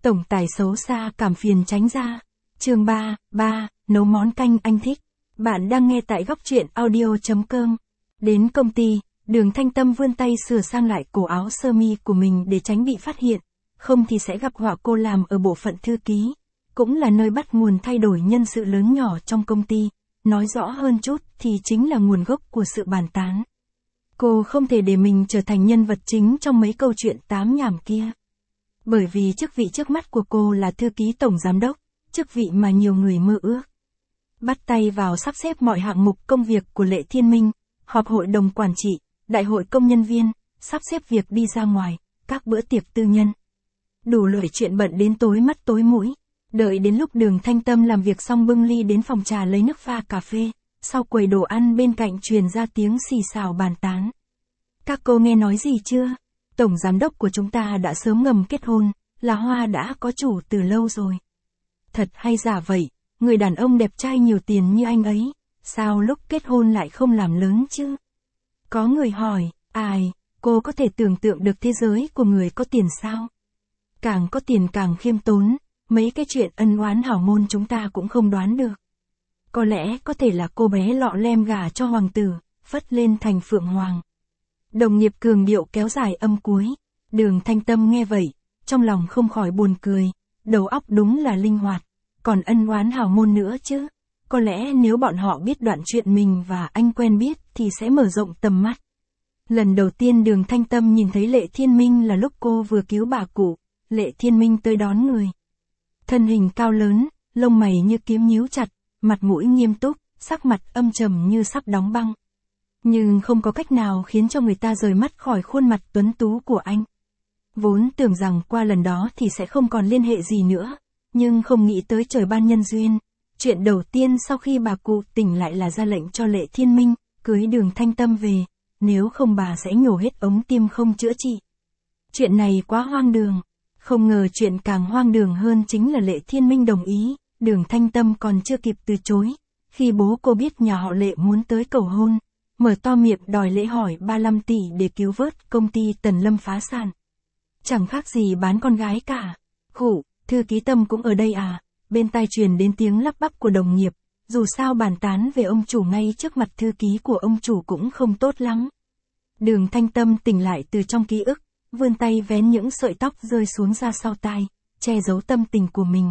Tổng tài xấu xa cảm phiền tránh ra. Chương 3, nấu món canh anh thích. Bạn đang nghe tại góc truyện audio.com. Đến công ty, Đường Thanh Tâm vươn tay sửa sang lại cổ áo sơ mi của mình để tránh bị phát hiện, không thì sẽ gặp họa. Cô làm ở bộ phận thư ký, cũng là nơi bắt nguồn thay đổi nhân sự lớn nhỏ trong công ty, nói rõ hơn chút thì chính là nguồn gốc của sự bàn tán. Cô không thể để mình trở thành nhân vật chính trong mấy câu chuyện tám nhảm kia. Bởi vì chức vị trước mắt của cô là thư ký tổng giám đốc, chức vị mà nhiều người mơ ước. Bắt tay vào sắp xếp mọi hạng mục công việc của Lệ Thiên Minh, họp hội đồng quản trị, đại hội công nhân viên, sắp xếp việc đi ra ngoài, các bữa tiệc tư nhân. Đủ loại chuyện bận đến tối mắt tối mũi. Đợi đến lúc Đường Thanh Tâm làm việc xong bưng ly đến phòng trà lấy nước pha cà phê, sau quầy đồ ăn bên cạnh truyền ra tiếng xì xào bàn tán. Các cô nghe nói gì chưa? Tổng giám đốc của chúng ta đã sớm ngầm kết hôn, là Hoa đã có chủ từ lâu rồi. Thật hay giả vậy, người đàn ông đẹp trai nhiều tiền như anh ấy, sao lúc kết hôn lại không làm lớn chứ? Có người hỏi, ai, cô có thể tưởng tượng được thế giới của người có tiền sao? Càng có tiền càng khiêm tốn, mấy cái chuyện ân oán hảo môn chúng ta cũng không đoán được. Có lẽ có thể là cô bé lọ lem gả cho hoàng tử, phất lên thành phượng hoàng. Đồng nghiệp cường điệu kéo dài âm cuối. Đường Thanh Tâm nghe vậy, trong lòng không khỏi buồn cười, đầu óc đúng là linh hoạt, còn ân oán hảo môn nữa chứ. Có lẽ nếu bọn họ biết đoạn chuyện mình và anh quen biết thì sẽ mở rộng tầm mắt. Lần đầu tiên Đường Thanh Tâm nhìn thấy Lệ Thiên Minh là lúc cô vừa cứu bà cụ, Lệ Thiên Minh tới đón người. Thân hình cao lớn, lông mày như kiếm nhíu chặt, mặt mũi nghiêm túc, sắc mặt âm trầm như sắp đóng băng. Nhưng không có cách nào khiến cho người ta rời mắt khỏi khuôn mặt tuấn tú của anh. Vốn tưởng rằng qua lần đó thì sẽ không còn liên hệ gì nữa, nhưng không nghĩ tới trời ban nhân duyên. Chuyện đầu tiên sau khi bà cụ tỉnh lại là ra lệnh cho Lệ Thiên Minh cưới Đường Thanh Tâm về, nếu không bà sẽ nhổ hết ống tim không chữa trị. Chuyện này quá hoang đường. Không ngờ chuyện càng hoang đường hơn chính là Lệ Thiên Minh đồng ý. Đường Thanh Tâm còn chưa kịp từ chối, khi bố cô biết nhà họ Lệ muốn tới cầu hôn, mở to miệng đòi lễ hỏi 35 tỷ để cứu vớt công ty Tần Lâm phá sản. Chẳng khác gì bán con gái cả. Khụ, thư ký Tâm cũng ở đây à? Bên tai truyền đến tiếng lắp bắp của đồng nghiệp, dù sao bàn tán về ông chủ ngay trước mặt thư ký của ông chủ cũng không tốt lắm. Đường Thanh Tâm tỉnh lại từ trong ký ức, vươn tay vén những sợi tóc rơi xuống ra sau tai, che giấu tâm tình của mình.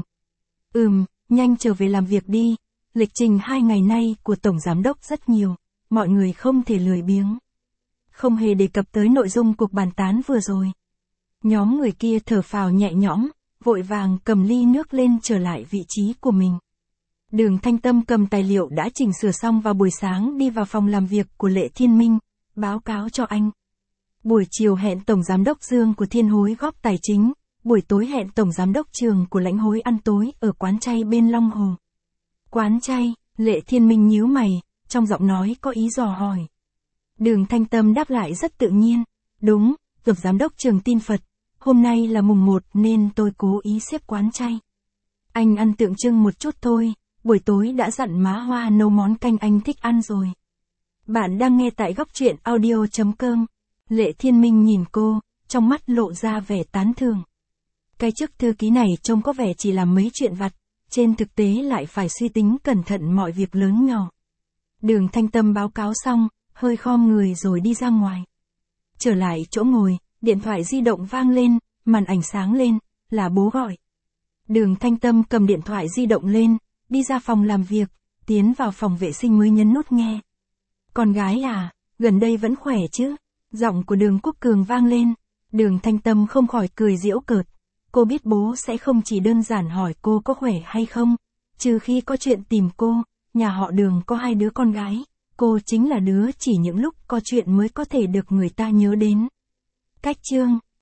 Nhanh trở về làm việc đi, lịch trình 2 ngày nay của Tổng Giám đốc rất nhiều, mọi người không thể lười biếng. Không hề đề cập tới nội dung cuộc bàn tán vừa rồi. Nhóm người kia thở phào nhẹ nhõm, vội vàng cầm ly nước lên trở lại vị trí của mình. Đường Thanh Tâm cầm tài liệu đã chỉnh sửa xong vào buổi sáng đi vào phòng làm việc của Lệ Thiên Minh, báo cáo cho anh. Buổi chiều hẹn Tổng Giám đốc Dương của Thiên Hối góp tài chính, buổi tối hẹn Tổng Giám đốc Trường của Lãnh Hối ăn tối ở quán chay bên Long Hồ. Quán chay, Lệ Thiên Minh nhíu mày, trong giọng nói có ý dò hỏi. Đường Thanh Tâm đáp lại rất tự nhiên, đúng, Tổng Giám đốc Trường tin Phật, hôm nay là mùng 1 nên tôi cố ý xếp quán chay. Anh ăn tượng trưng một chút thôi, buổi tối đã dặn má Hoa nấu món canh anh thích ăn rồi. Bạn đang nghe tại góc truyện audio.com. Lệ Thiên Minh nhìn cô, trong mắt lộ ra vẻ tán thưởng. Cái chức thư ký này trông có vẻ chỉ làm mấy chuyện vặt, trên thực tế lại phải suy tính cẩn thận mọi việc lớn nhỏ. Đường Thanh Tâm báo cáo xong, hơi khom người rồi đi ra ngoài. Trở lại chỗ ngồi, điện thoại di động vang lên, màn ảnh sáng lên, là bố gọi. Đường Thanh Tâm cầm điện thoại di động lên, đi ra phòng làm việc, tiến vào phòng vệ sinh mới nhấn nút nghe. Con gái à, gần đây vẫn khỏe chứ? Giọng của Đường Quốc Cường vang lên. Đường Thanh Tâm không khỏi cười giễu cợt. Cô biết bố sẽ không chỉ đơn giản hỏi cô có khỏe hay không, trừ khi có chuyện tìm cô. Nhà họ Đường có 2 đứa con gái, cô chính là đứa chỉ những lúc có chuyện mới có thể được người ta nhớ đến. Cách chương